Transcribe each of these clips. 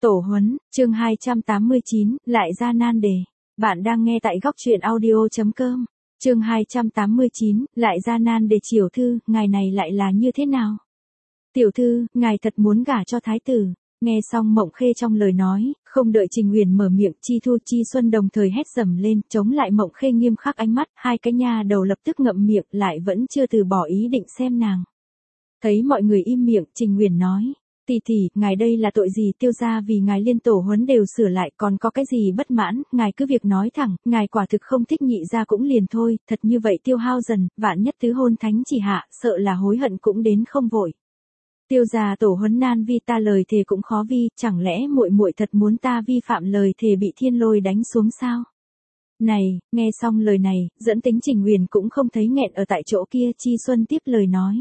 Tổ huấn, chương 289, lại ra nan đề. Bạn đang nghe tại góc truyện audio.com. Chương 289, lại ra nan đề. Tiểu thư, ngài này lại là như thế nào? Tiểu thư, ngài thật muốn gả cho thái tử. Nghe xong Mộng Khê trong lời nói, không đợi Trình Uyển mở miệng, Chi Thu Chi Xuân đồng thời hét dầm lên, chống lại Mộng Khê nghiêm khắc ánh mắt, hai cái nha đầu lập tức ngậm miệng, lại vẫn chưa từ bỏ ý định xem nàng. Thấy mọi người im miệng, Trình Uyển nói: "Tỷ tỷ, ngài đây là tội gì? Tiêu gia vì ngài liên tổ huấn đều sửa lại, còn có cái gì bất mãn, ngài cứ việc nói thẳng, ngài quả thực không thích Nhị gia cũng liền thôi, thật như vậy tiêu hao dần, vạn nhất tứ hôn thánh chỉ hạ, sợ là hối hận cũng đến không vội. Tiêu gia tổ huấn nan vi ta lời thề cũng khó vi, chẳng lẽ muội muội thật muốn ta vi phạm lời thề bị thiên lôi đánh xuống sao?" Này, nghe xong lời này, dẫn tính Trình Uyển cũng không thấy nghẹn ở tại chỗ kia. Chi Xuân tiếp lời nói: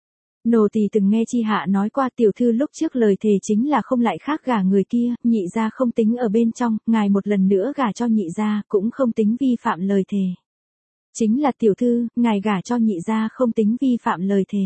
"Nô tỳ từng nghe Chi hạ nói qua, tiểu thư lúc trước lời thề chính là không lại khác gả người kia, Nhị gia không tính ở bên trong, ngài một lần nữa gả cho Nhị gia cũng không tính vi phạm lời thề." "Chính là tiểu thư, ngài gả cho Nhị gia không tính vi phạm lời thề."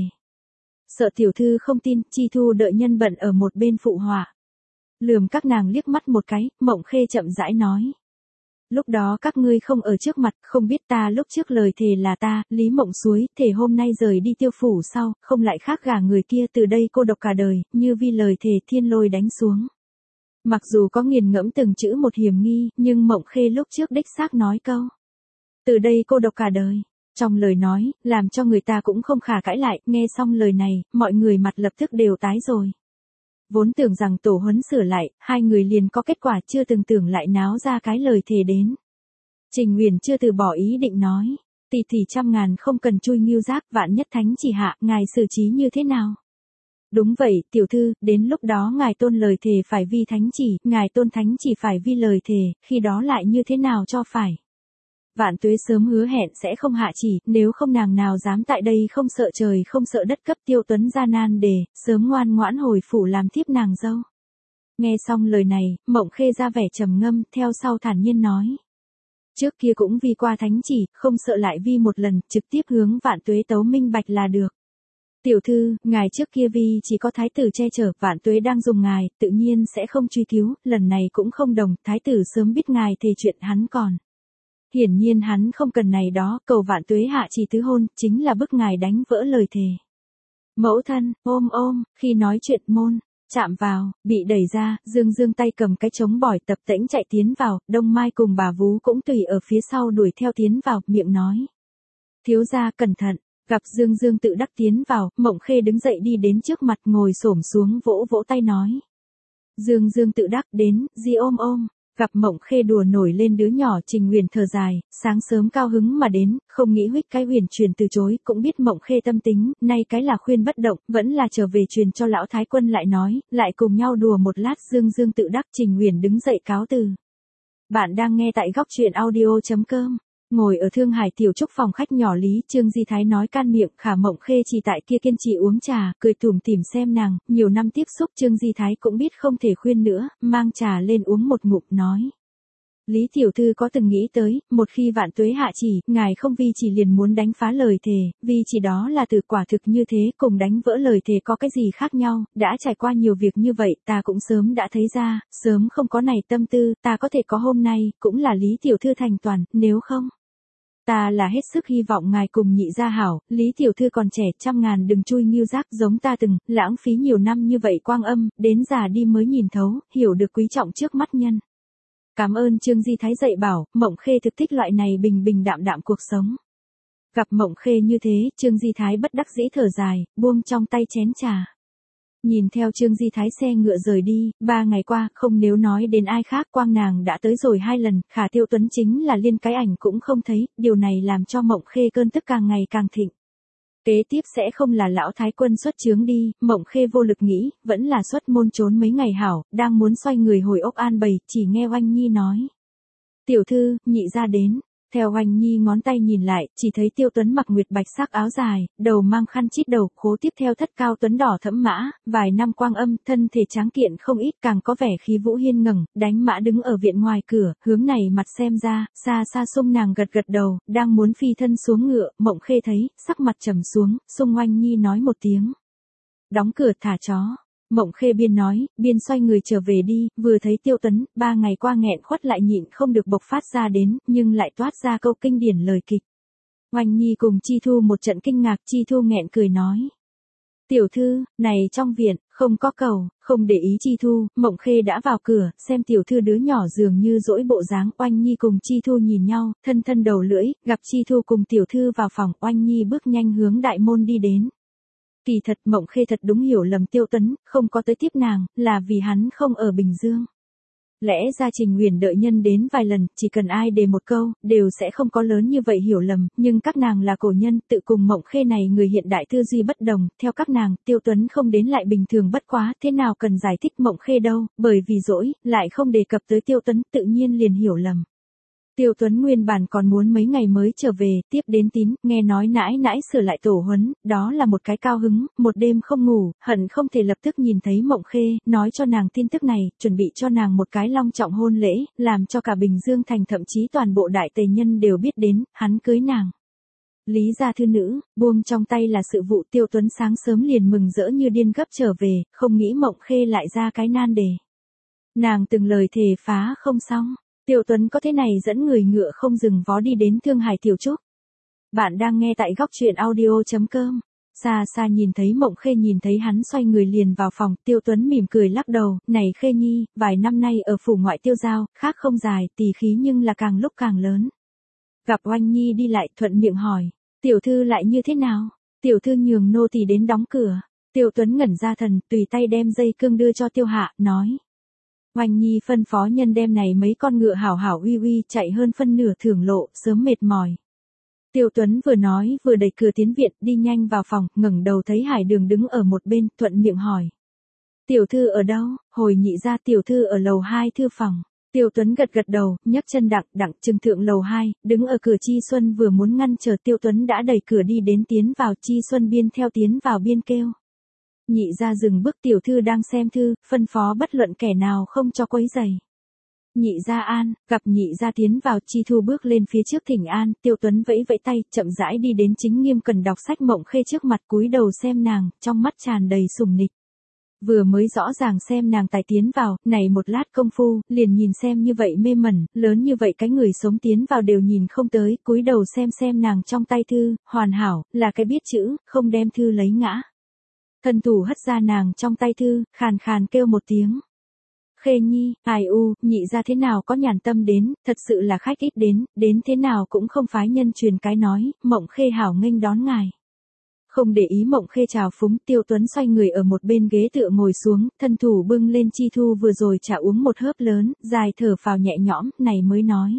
Sợ tiểu thư không tin, Chi Thu đợi nhân bận ở một bên phụ họa. Lườm các nàng liếc mắt một cái, Mộng Khê chậm rãi nói: "Lúc đó các ngươi không ở trước mặt, không biết ta lúc trước lời thề là ta, Lý Mộng Suối, thề hôm nay rời đi Tiêu phủ sau, không lại khác gả người kia, từ đây cô độc cả đời, như vi lời thề thiên lôi đánh xuống." Mặc dù có nghiền ngẫm từng chữ một hiểm nghi, nhưng Mộng Khê lúc trước đích xác nói câu "từ đây cô độc cả đời" trong lời nói, làm cho người ta cũng không khả cãi lại. Nghe xong lời này, mọi người mặt lập tức đều tái rồi. Vốn tưởng rằng tổ huấn sửa lại, hai người liền có kết quả, chưa từng tưởng lại náo ra cái lời thề đến. Trình Uyển chưa từ bỏ ý định nói: "Tỷ tỷ trăm ngàn không cần chui nghiêu giác, vạn nhất thánh chỉ hạ, ngài xử trí như thế nào?" "Đúng vậy, tiểu thư, đến lúc đó ngài tôn lời thề phải vi thánh chỉ, ngài tôn thánh chỉ phải vi lời thề, khi đó lại như thế nào cho phải?" Vạn Tuế sớm hứa hẹn sẽ không hạ chỉ, nếu không nàng nào dám tại đây không sợ trời không sợ đất cấp Tiêu Tuấn ra nan đề, sớm ngoan ngoãn hồi phủ làm thiếp nàng dâu. Nghe xong lời này, Mộng Khê ra vẻ trầm ngâm, theo sau thản nhiên nói: "Trước kia cũng vi qua thánh chỉ, không sợ lại vi một lần, trực tiếp hướng Vạn Tuế tấu minh bạch là được. Tiểu thư, ngài trước kia vi chỉ có thái tử che chở, Vạn Tuế đang dùng ngài, tự nhiên sẽ không truy cứu, lần này cũng không đồng, thái tử sớm biết ngài thề chuyện hắn còn. Hiển nhiên hắn không cần này đó, cầu Vạn Tuế hạ chỉ tứ hôn, chính là bức ngài đánh vỡ lời thề." Mẫu thân, ôm, khi nói chuyện môn chạm vào, bị đẩy ra, Dương Dương tay cầm cái trống bỏi tập tễnh chạy tiến vào, Đông Mai cùng bà Vú cũng tùy ở phía sau đuổi theo tiến vào, miệng nói: "Thiếu gia cẩn thận." Gặp Dương Dương tự đắc tiến vào, Mộng Khê đứng dậy đi đến trước mặt, ngồi xổm xuống vỗ vỗ tay nói: "Dương Dương tự đắc đến, di ôm." Gặp Mộng Khê đùa nổi lên đứa nhỏ, Trình Uyển thở dài, sáng sớm cao hứng mà đến, không nghĩ huých cái Uyển truyền từ chối, cũng biết Mộng Khê tâm tính, nay cái là khuyên bất động, vẫn là trở về truyền cho lão thái quân lại nói, lại cùng nhau đùa một lát. Dương Dương tự đắc, Trình Uyển đứng dậy cáo từ. Bạn đang nghe tại góc truyện audio.com. Ngồi ở Thương Hải tiểu trúc phòng khách nhỏ Lý Trương Di Thái nói can miệng, Khả Mộng Khê chỉ tại kia kiên trì uống trà, cười tủm tỉm xem nàng, nhiều năm tiếp xúc Trương Di Thái cũng biết không thể khuyên nữa, mang trà lên uống một ngụm nói: "Lý tiểu thư có từng nghĩ tới, một khi Vạn Tuế hạ chỉ, ngài không vi chỉ liền muốn đánh phá lời thề, vì chỉ đó là từ quả thực như thế, cùng đánh vỡ lời thề có cái gì khác nhau, đã trải qua nhiều việc như vậy, ta cũng sớm đã thấy ra, sớm không có này tâm tư, ta có thể có hôm nay, cũng là Lý tiểu thư thành toàn, nếu không, ta là hết sức hy vọng ngài cùng Nhị gia hảo, Lý tiểu thư còn trẻ, trăm ngàn đừng chui nghiêu giác giống ta từng, lãng phí nhiều năm như vậy quang âm, đến già đi mới nhìn thấu, hiểu được quý trọng trước mắt nhân." Cảm ơn Trương Di Thái dạy bảo, Mộng Khê thực thích loại này bình bình đạm đạm cuộc sống. Gặp Mộng Khê như thế, Trương Di Thái bất đắc dĩ thở dài, buông trong tay chén trà. Nhìn theo Trương Di Thái xe ngựa rời đi, 3 ngày qua, không nếu nói đến ai khác, quang nàng đã tới rồi 2 lần, Khả Tiêu Tuấn chính là liên cái ảnh cũng không thấy, điều này làm cho Mộng Khê cơn tức càng ngày càng thịnh. Kế tiếp sẽ không là lão thái quân xuất chướng đi, Mộng Khê vô lực nghĩ, vẫn là xuất môn trốn mấy ngày hảo, đang muốn xoay người hồi ốc An Bày, chỉ nghe Oanh Nhi nói: "Tiểu thư, Nhị gia đến." Theo Oanh Nhi ngón tay nhìn lại, chỉ thấy Tiêu Tuấn mặc nguyệt bạch sắc áo dài, đầu mang khăn chít đầu, khố tiếp theo thất cao tuấn đỏ thẫm mã, vài năm quang âm, thân thể tráng kiện không ít, càng có vẻ khí vũ hiên ngẩng, đánh mã đứng ở viện ngoài cửa, hướng này mặt xem ra, xa xa Sung nàng gật gật đầu, đang muốn phi thân xuống ngựa, Mộng Khê thấy, sắc mặt trầm xuống, Sung Oanh Nhi nói một tiếng: "Đóng cửa thả chó." Mộng Khê biên nói, biên xoay người trở về đi, vừa thấy Tiêu Tuấn, 3 ngày qua nghẹn khuất lại nhịn không được bộc phát ra đến, nhưng lại toát ra câu kinh điển lời kịch. Oanh Nhi cùng Chi Thu một trận kinh ngạc, Chi Thu nghẹn cười nói. Tiểu thư, này trong viện, không có cầu, không để ý Chi Thu, Mộng Khê đã vào cửa, xem tiểu thư đứa nhỏ dường như dỗi bộ dáng, Oanh Nhi cùng Chi Thu nhìn nhau, thân thân đầu lưỡi, gặp Chi Thu cùng tiểu thư vào phòng, Oanh Nhi bước nhanh hướng đại môn đi đến. Kỳ thật Mộng Khê thật đúng hiểu lầm Tiêu Tuấn, không có tới tiếp nàng, là vì hắn không ở Bình Dương. Lẽ ra Trình Uyển đợi nhân đến vài lần, chỉ cần ai đề một câu, đều sẽ không có lớn như vậy hiểu lầm, nhưng các nàng là cổ nhân, tự cùng Mộng Khê này người hiện đại tư duy bất đồng, theo các nàng, Tiêu Tuấn không đến lại bình thường bất quá, thế nào cần giải thích Mộng Khê đâu, bởi vì dỗi, lại không đề cập tới Tiêu Tuấn, tự nhiên liền hiểu lầm. Tiêu Tuấn nguyên bản còn muốn mấy ngày mới trở về, tiếp đến tín, nghe nói nãi nãi sửa lại tổ huấn, đó là một cái cao hứng, một đêm không ngủ, hận không thể lập tức nhìn thấy Mộng Khê, nói cho nàng tin tức này, chuẩn bị cho nàng một cái long trọng hôn lễ, làm cho cả Bình Dương thành thậm chí toàn bộ đại tề nhân đều biết đến, hắn cưới nàng. Lý gia thư nữ, buông trong tay là sự vụ. Tiêu Tuấn sáng sớm liền mừng rỡ như điên gấp trở về, không nghĩ Mộng Khê lại ra cái nan đề. Nàng từng lời thề phá không xong. Tiêu Tuấn có thế này dẫn người ngựa không dừng vó đi đến Thương Hải Tiểu Trúc. Bạn đang nghe tại góc truyện audio.com. Xa xa nhìn thấy Mộng Khê nhìn thấy hắn xoay người liền vào phòng, Tiêu Tuấn mỉm cười lắc đầu, này Khê Nhi, vài năm nay ở phủ ngoại tiêu giao, khác không dài, tỳ khí nhưng là càng lúc càng lớn. Gặp Oanh Nhi đi lại thuận miệng hỏi, tiểu thư lại như thế nào? Tiểu thư nhường nô tỳ đến đóng cửa. Tiêu Tuấn ngẩn ra thần, tùy tay đem dây cương đưa cho Tiêu Hạ, nói. Oanh Nhi phân phó nhân đem này mấy con ngựa hảo hảo uy uy chạy hơn phân nửa thưởng lộ, sớm mệt mỏi. Tiêu Tuấn vừa nói vừa đẩy cửa tiến viện, đi nhanh vào phòng, ngẩng đầu thấy Hải Đường đứng ở một bên, thuận miệng hỏi. Tiểu thư ở đâu? Hồi nhị ra tiểu thư ở lầu 2 thư phòng. Tiêu Tuấn gật gật đầu, nhấc chân đặng trừng thượng lầu 2, đứng ở cửa Chi Xuân vừa muốn ngăn chờ Tiêu Tuấn đã đẩy cửa đi đến tiến vào, Chi Xuân biên theo tiến vào biên kêu. Nhị ra dừng bước, tiểu thư đang xem thư, phân phó bất luận kẻ nào không cho quấy rầy. Nhị ra an, gặp nhị ra tiến vào, Chi Thu bước lên phía trước thỉnh an, Tiêu Tuấn vẫy vẫy tay, chậm rãi đi đến chính nghiêm cần đọc sách Mộng Khê trước mặt, cúi đầu xem nàng, trong mắt tràn đầy sùng nịch. Vừa mới rõ ràng xem nàng tài tiến vào, này một lát công phu, liền nhìn xem như vậy mê mẩn, lớn như vậy cái người sống tiến vào đều nhìn không tới, cúi đầu xem nàng trong tay thư, hoàn hảo, là cái biết chữ, không đem thư lấy ngã. Thân thủ hất ra nàng trong tay thư, khàn khàn kêu một tiếng. Khê Nhi, ai u, nhị ra thế nào có nhàn tâm đến, thật sự là khách ít đến thế nào cũng không phái nhân truyền cái nói, Mộng Khê hảo nghênh đón ngài. Không để ý Mộng Khê chào phúng, Tiêu Tuấn xoay người ở một bên ghế tựa ngồi xuống, thân thủ bưng lên Chi Thu vừa rồi chả uống một hớp lớn, dài thở phào nhẹ nhõm, này mới nói.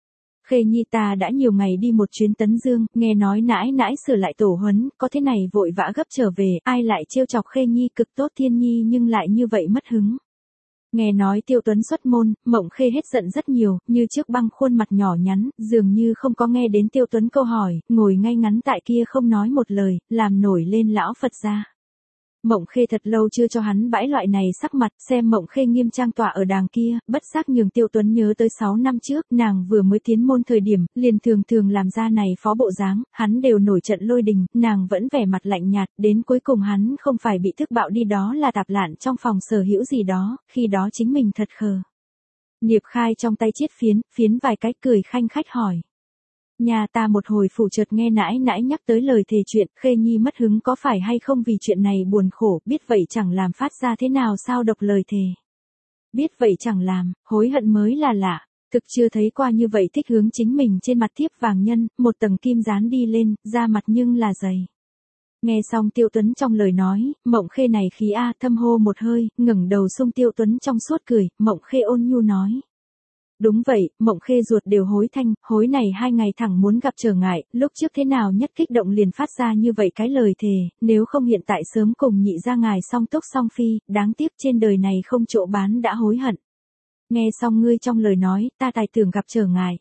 Khê Nhi ta đã nhiều ngày đi một chuyến Tấn Dương, nghe nói nãi nãi sửa lại tổ huấn, có thế này vội vã gấp trở về, ai lại trêu chọc Khê Nhi cực tốt Thiên Nhi nhưng lại như vậy mất hứng. Nghe nói Tiêu Tuấn xuất môn, Mộng Khê hết giận rất nhiều, như trước băng khuôn mặt nhỏ nhắn, dường như không có nghe đến Tiêu Tuấn câu hỏi, ngồi ngay ngắn tại kia không nói một lời, làm nổi lên lão Phật ra. Mộng Khê thật lâu chưa cho hắn bãi loại này sắc mặt, xem Mộng Khê nghiêm trang tọa ở đàng kia, bất giác nhường Tiêu Tuấn nhớ tới 6 năm trước, nàng vừa mới tiến môn thời điểm, liền thường làm ra này phó bộ dáng, hắn đều nổi trận lôi đình, nàng vẫn vẻ mặt lạnh nhạt, đến cuối cùng hắn không phải bị thức bạo đi đó là tạp lạn trong phòng sở hữu gì đó, khi đó chính mình thật khờ. Niệp Khai trong tay chiết phiến vài cái cười khanh khách hỏi. Nhà ta một hồi phủ chợt nghe nãi nãi nhắc tới lời thề chuyện, Khê Nhi mất hứng có phải hay không vì chuyện này buồn khổ, biết vậy chẳng làm phát ra thế nào sao độc lời thề. Biết vậy chẳng làm, hối hận mới là lạ, thực chưa thấy qua như vậy thích hướng chính mình trên mặt thiếp vàng nhân, một tầng kim dán đi lên, da mặt nhưng là dày. Nghe xong Tiêu Tuấn trong lời nói, Mộng Khê này khí a thâm hô một hơi, ngẩng đầu xung Tiêu Tuấn trong suốt cười, Mộng Khê ôn nhu nói. Đúng vậy, Mộng Khê ruột đều hối thanh, hối này 2 ngày thẳng muốn gặp trở ngại, lúc trước thế nào nhất kích động liền phát ra như vậy cái lời thề, nếu không hiện tại sớm cùng nhị ra ngài song túc song phi, đáng tiếc trên đời này không chỗ bán đã hối hận. Nghe xong ngươi trong lời nói, ta tài tưởng gặp trở ngại.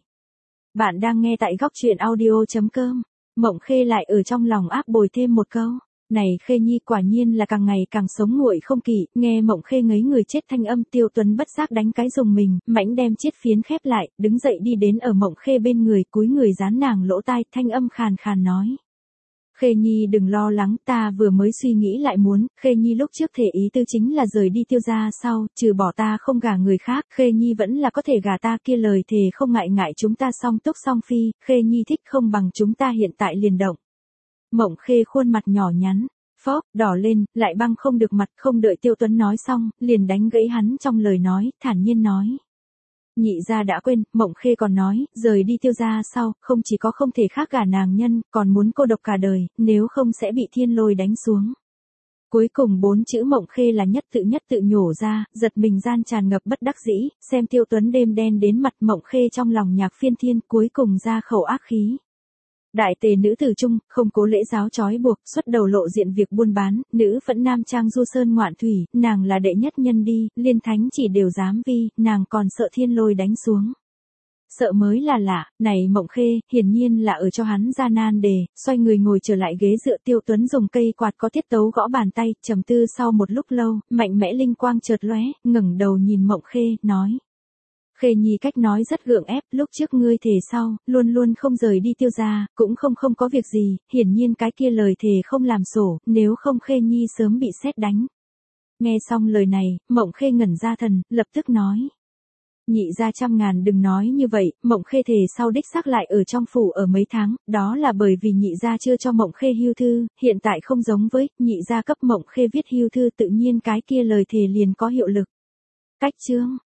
Bạn đang nghe tại góc truyện audio.com, Mộng Khê lại ở trong lòng áp bồi thêm một câu. Này Khê Nhi quả nhiên là càng ngày càng sống nguội không kỳ, nghe Mộng Khê ngấy người chết thanh âm Tiêu Tuấn bất giác đánh cái dùng mình, mãnh đem chiết phiến khép lại, đứng dậy đi đến ở Mộng Khê bên người cúi người dán nàng lỗ tai thanh âm khàn khàn nói. Khê Nhi đừng lo lắng, ta vừa mới suy nghĩ lại muốn, Khê Nhi lúc trước thể ý tư chính là rời đi Tiêu gia sau, trừ bỏ ta không gả người khác, Khê Nhi vẫn là có thể gả ta, kia lời thề không ngại ngại chúng ta song túc song phi, Khê Nhi thích không bằng chúng ta hiện tại liền động. Mộng Khê khuôn mặt nhỏ nhắn, phốc, đỏ lên, lại băng không được mặt, không đợi Tiêu Tuấn nói xong, liền đánh gãy hắn trong lời nói, thản nhiên nói. Nhị gia đã quên, Mộng Khê còn nói, rời đi Tiêu gia sau, không chỉ có không thể khác gả nàng nhân, còn muốn cô độc cả đời, nếu không sẽ bị thiên lôi đánh xuống. Cuối cùng 4 chữ Mộng Khê là nhất tự nhổ ra, giật mình gian tràn ngập bất đắc dĩ, xem Tiêu Tuấn đêm đen đến mặt Mộng Khê trong lòng nhạc phiên thiên, cuối cùng ra khẩu ác khí. Đại tề nữ tử trung, không cố lễ giáo trói buộc, xuất đầu lộ diện việc buôn bán, nữ phẫn nam trang du sơn ngoạn thủy, nàng là đệ nhất nhân đi, liên thánh chỉ đều dám vi, nàng còn sợ thiên lôi đánh xuống. Sợ mới là lạ, này Mộng Khê, hiển nhiên là ở cho hắn ra nan đề, xoay người ngồi trở lại ghế dựa. Tiêu Tuấn dùng cây quạt có tiết tấu gõ bàn tay, trầm tư sau một lúc lâu, mạnh mẽ linh quang chợt lóe, ngẩng đầu nhìn Mộng Khê, nói. Khê Nhi cách nói rất gượng ép, lúc trước ngươi thề sau, luôn luôn không rời đi Tiêu gia, cũng không có việc gì, hiển nhiên cái kia lời thề không làm sổ, nếu không Khê Nhi sớm bị sét đánh. Nghe xong lời này, Mộng Khê ngẩn ra thần, lập tức nói. Nhị gia trăm ngàn đừng nói như vậy, Mộng Khê thề sau đích xác lại ở trong phủ ở mấy tháng, đó là bởi vì nhị gia chưa cho Mộng Khê hưu thư, hiện tại không giống với, nhị gia cấp Mộng Khê viết hưu thư tự nhiên cái kia lời thề liền có hiệu lực. Cách chương